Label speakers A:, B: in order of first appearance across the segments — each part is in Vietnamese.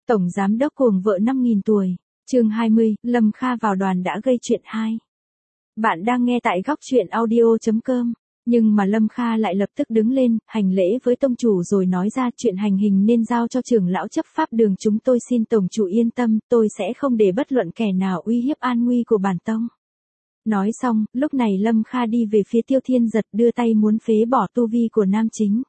A: Tổng giám đốc cuồng vợ 5.000 tuổi, chương 20, Lâm Kha vào đoàn đã gây chuyện 2. Bạn đang nghe tại góc truyện audio.com, nhưng mà Lâm Kha lại lập tức đứng lên, hành lễ với tông chủ rồi nói ra chuyện hành hình nên giao cho trưởng lão chấp pháp đường chúng tôi, xin tổng chủ yên tâm, tôi sẽ không để bất luận kẻ nào uy hiếp an nguy của bản tông. Nói xong, lúc này Lâm Kha đi về phía Tiêu Thiên Giật đưa tay muốn phế bỏ tu vi của nam chính.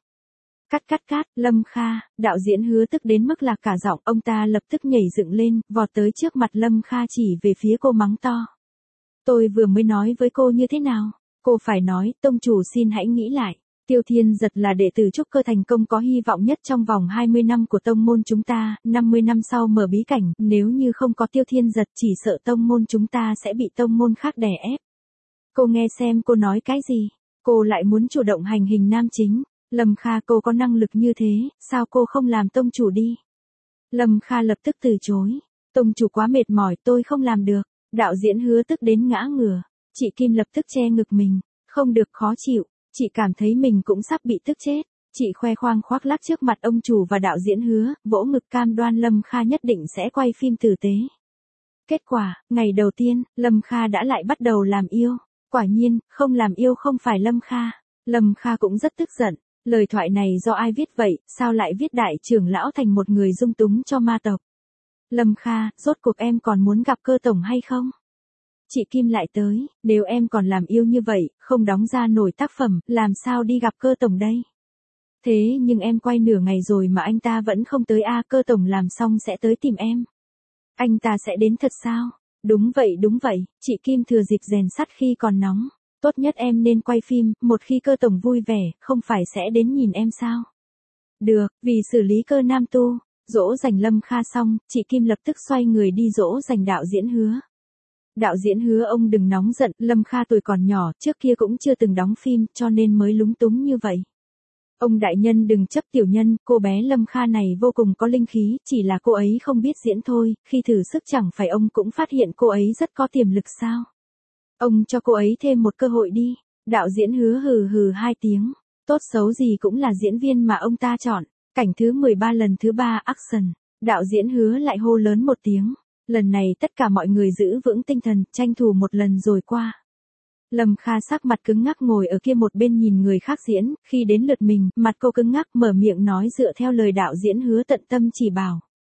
A: Cắt, Lâm Kha, đạo diễn Hứa tức đến mức lạc cả giọng, ông ta lập tức nhảy dựng lên, vọt tới trước mặt Lâm Kha chỉ về phía cô mắng to. Tôi vừa mới nói với cô như thế nào? Cô phải nói, tông chủ xin hãy nghĩ lại. Tiêu Thiên Giật là đệ tử trúc cơ thành công có hy vọng nhất trong vòng 20 năm của tông môn chúng ta, 50 năm sau mở bí cảnh, nếu như không có Tiêu Thiên Giật chỉ sợ tông môn chúng ta sẽ bị tông môn khác đè ép. Cô nghe xem cô nói cái gì? Cô lại muốn chủ động hành hình nam chính. Lâm Kha, cô có năng lực như thế, sao cô không làm tông chủ đi? Lâm Kha lập tức từ chối. Tông chủ quá mệt mỏi, tôi không làm được. Đạo diễn Hứa tức đến ngã ngửa. Chị Kim lập tức che ngực mình. Không được, khó chịu. Chị cảm thấy mình cũng sắp bị tức chết. Chị khoe khoang khoác lác trước mặt ông chủ và đạo diễn Hứa, vỗ ngực cam đoan Lâm Kha nhất định sẽ quay phim tử tế. Kết quả, ngày đầu tiên, Lâm Kha đã lại bắt đầu làm yêu. Quả nhiên, không làm yêu không phải Lâm Kha. Lâm Kha cũng rất tức giận. Lời thoại này do ai viết vậy, sao lại viết đại trưởng lão thành một người dung túng cho ma tộc? Lâm Kha, rốt cuộc em còn muốn gặp cơ tổng hay không? Chị Kim lại tới, nếu em còn làm yêu như vậy, không đóng ra nổi tác phẩm, làm sao đi gặp cơ tổng đây? Thế nhưng em quay nửa ngày rồi mà anh ta vẫn không tới cơ tổng làm xong sẽ tới tìm em. Anh ta sẽ đến thật sao? Đúng vậy, chị Kim thừa dịp rèn sắt khi còn nóng. Tốt nhất em nên quay phim, một khi cơ tổng vui vẻ, không phải sẽ đến nhìn em sao? Được, vì xử lý cơ nam tu, dỗ dành Lâm Kha xong, chị Kim lập tức xoay người đi dỗ dành đạo diễn Hứa. Đạo diễn Hứa, ông đừng nóng giận, Lâm Kha tuổi còn nhỏ, trước kia cũng chưa từng đóng phim, cho nên mới lúng túng như vậy. Ông đại nhân đừng chấp tiểu nhân, cô bé Lâm Kha này vô cùng có linh khí, chỉ là cô ấy không biết diễn thôi, khi thử sức chẳng phải ông cũng phát hiện cô ấy rất có tiềm lực sao? Ông cho cô ấy thêm một cơ hội đi. Đạo diễn Hứa hừ 2 tiếng. Tốt xấu gì cũng là diễn viên mà ông ta chọn. Cảnh thứ 13 lần thứ 3 action. Đạo diễn Hứa lại hô lớn một tiếng. Lần này tất cả mọi người giữ vững tinh thần, tranh thủ một lần rồi qua. Lâm Kha sắc mặt cứng ngắc ngồi ở kia một bên nhìn người khác diễn, khi đến lượt mình, mặt cô cứng ngắc mở miệng nói dựa theo lời đạo diễn Hứa tận tâm chỉ bảo.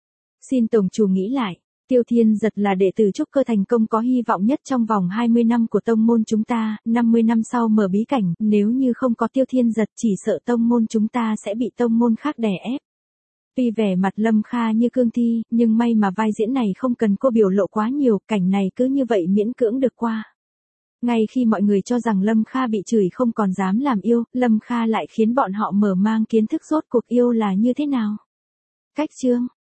A: Xin tổng chủ nghĩ lại. Tiêu Thiên Giật là đệ tử trúc cơ thành công có hy vọng nhất trong vòng 20 năm của tông môn chúng ta, 50 năm sau mở bí cảnh, nếu như không có Tiêu Thiên Giật chỉ sợ tông môn chúng ta sẽ bị tông môn khác đè ép. Tuy vẻ mặt Lâm Kha như cương thi, nhưng may mà vai diễn này không cần cô biểu lộ quá nhiều, cảnh này cứ như vậy miễn cưỡng được qua. Ngay khi mọi người cho rằng Lâm Kha bị chửi không còn dám làm yêu, Lâm Kha lại khiến bọn họ mở mang kiến thức rốt cuộc yêu là như thế nào. Cách chương